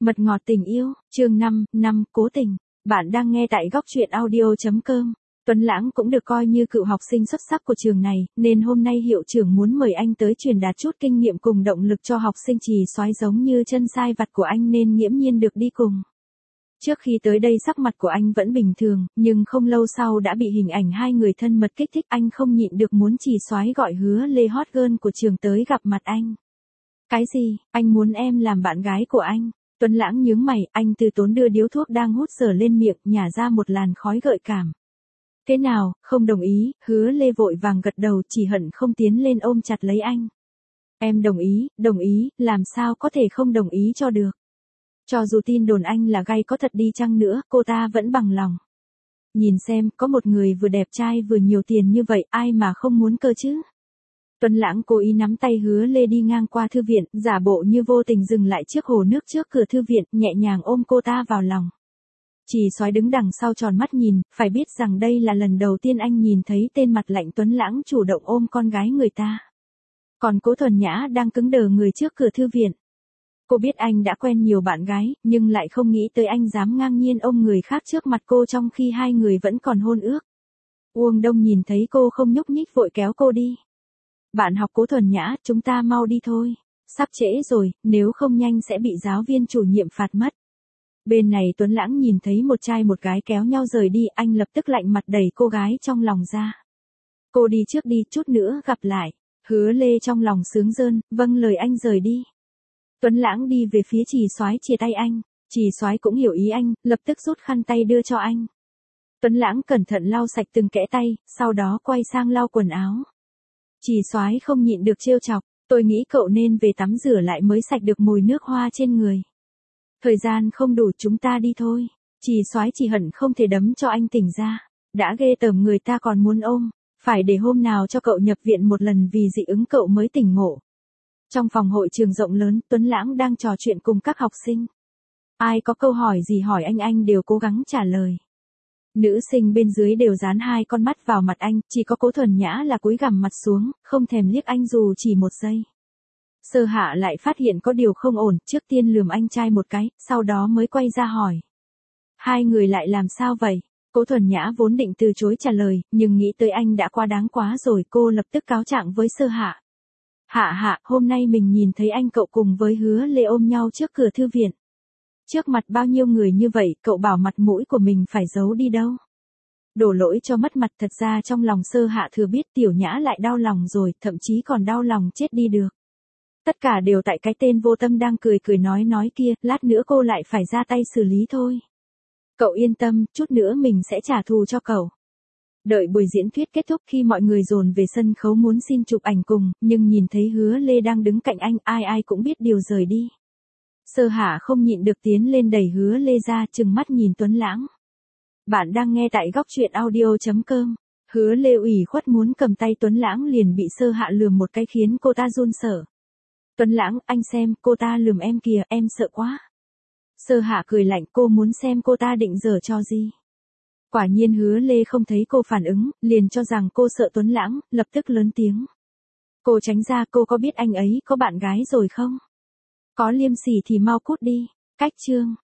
Mật ngọt tình yêu, chương 5, cố tình. Bạn đang nghe tại góc truyện audio.com. Tuấn Lãng cũng được coi như cựu học sinh xuất sắc của trường này, nên hôm nay hiệu trưởng muốn mời anh tới truyền đạt chút kinh nghiệm cùng động lực cho học sinh Chì Xoái giống như chân sai vặt của anh nên nghiễm nhiên được đi cùng. Trước khi tới đây sắc mặt của anh vẫn bình thường, nhưng không lâu sau đã bị hình ảnh hai người thân mật kích thích, anh không nhịn được muốn Chì Xoái gọi Hứa Lê hot girl của trường tới gặp mặt anh. Cái gì, anh muốn em làm bạn gái của anh? Tuấn Lãng nhướng mày, anh từ tốn đưa điếu thuốc đang hút dở lên miệng, nhả ra một làn khói gợi cảm. Thế nào, không đồng ý? Hứa Lê vội vàng gật đầu, chỉ hận không tiến lên ôm chặt lấy anh. Em đồng ý, làm sao có thể không đồng ý cho được. Cho dù tin đồn anh là gay có thật đi chăng nữa, cô ta vẫn bằng lòng. Nhìn xem, có một người vừa đẹp trai vừa nhiều tiền như vậy, ai mà không muốn cơ chứ? Tuấn Lãng cố ý nắm tay Hứa Lê đi ngang qua thư viện, giả bộ như vô tình dừng lại trước hồ nước trước cửa thư viện, nhẹ nhàng ôm cô ta vào lòng. Chì Xoái đứng đằng sau tròn mắt nhìn, phải biết rằng đây là lần đầu tiên anh nhìn thấy tên mặt lạnh Tuấn Lãng chủ động ôm con gái người ta. Còn Cố Thuần Nhã đang cứng đờ người trước cửa thư viện. Cô biết anh đã quen nhiều bạn gái, nhưng lại không nghĩ tới anh dám ngang nhiên ôm người khác trước mặt cô trong khi hai người vẫn còn hôn ước. Uông Đông nhìn thấy cô không nhúc nhích vội kéo cô đi. Bạn học Cố Thuần Nhã, chúng ta mau đi thôi. Sắp trễ rồi, nếu không nhanh sẽ bị giáo viên chủ nhiệm phạt mất. Bên này Tuấn Lãng nhìn thấy một trai một gái kéo nhau rời đi, anh lập tức lạnh mặt đẩy cô gái trong lòng ra. Cô đi trước đi, chút nữa gặp lại. Hứa Lê trong lòng sướng rơn, vâng lời anh rời đi. Tuấn Lãng đi về phía Chì Xoái chia tay anh. Chì Xoái cũng hiểu ý anh, lập tức rút khăn tay đưa cho anh. Tuấn Lãng cẩn thận lau sạch từng kẽ tay, sau đó quay sang lau quần áo. Chì Xoái không nhịn được trêu chọc, tôi nghĩ cậu nên về tắm rửa lại mới sạch được mùi nước hoa trên người. Thời gian không đủ, chúng ta đi thôi. Chì Xoái chỉ hận không thể đấm cho anh tỉnh ra. Đã ghê tởm người ta còn muốn ôm, phải để hôm nào cho cậu nhập viện một lần vì dị ứng cậu mới tỉnh ngộ. Trong phòng hội trường rộng lớn, Tuấn Lãng đang trò chuyện cùng các học sinh. Ai có câu hỏi gì hỏi anh đều cố gắng trả lời. Nữ sinh bên dưới đều dán hai con mắt vào mặt anh, chỉ có Cố Thuần Nhã là cúi gằm mặt xuống, không thèm liếc anh dù chỉ một giây. Sơ Hạ lại phát hiện có điều không ổn, trước tiên lườm anh trai một cái, sau đó mới quay ra hỏi. Hai người lại làm sao vậy? Cố Thuần Nhã vốn định từ chối trả lời, nhưng nghĩ tới anh đã quá đáng quá rồi, cô lập tức cáo trạng với Sơ Hạ. Hạ, hôm nay mình nhìn thấy anh cậu cùng với Hứa Lê ôm nhau trước cửa thư viện. Trước mặt bao nhiêu người như vậy, cậu bảo mặt mũi của mình phải giấu đi đâu. Đổ lỗi cho mất mặt, thật ra trong lòng Sơ Hạ thừa biết Tiểu Nhã lại đau lòng rồi, thậm chí còn đau lòng chết đi được. Tất cả đều tại cái tên vô tâm đang cười nói kia, lát nữa cô lại phải ra tay xử lý thôi. Cậu yên tâm, chút nữa mình sẽ trả thù cho cậu. Đợi buổi diễn thuyết kết thúc, khi mọi người dồn về sân khấu muốn xin chụp ảnh cùng, nhưng nhìn thấy Hứa Lê đang đứng cạnh anh, ai cũng biết điều rời đi. Sơ Hạ không nhịn được tiến lên đẩy Hứa Lê ra, trừng mắt nhìn Tuấn Lãng. Bạn đang nghe tại góc truyện audio.com. Hứa Lê ủy khuất muốn cầm tay Tuấn Lãng liền bị Sơ Hạ lườm một cái khiến cô ta run sợ. Tuấn Lãng, anh xem, cô ta lườm em kìa, em sợ quá. Sơ Hạ cười lạnh, cô muốn xem cô ta định giở trò gì. Quả nhiên Hứa Lê không thấy cô phản ứng, liền cho rằng cô sợ Tuấn Lãng, lập tức lớn tiếng. Cô tránh ra, cô có biết anh ấy có bạn gái rồi không? Có liêm sỉ thì mau cút đi. Cách chương.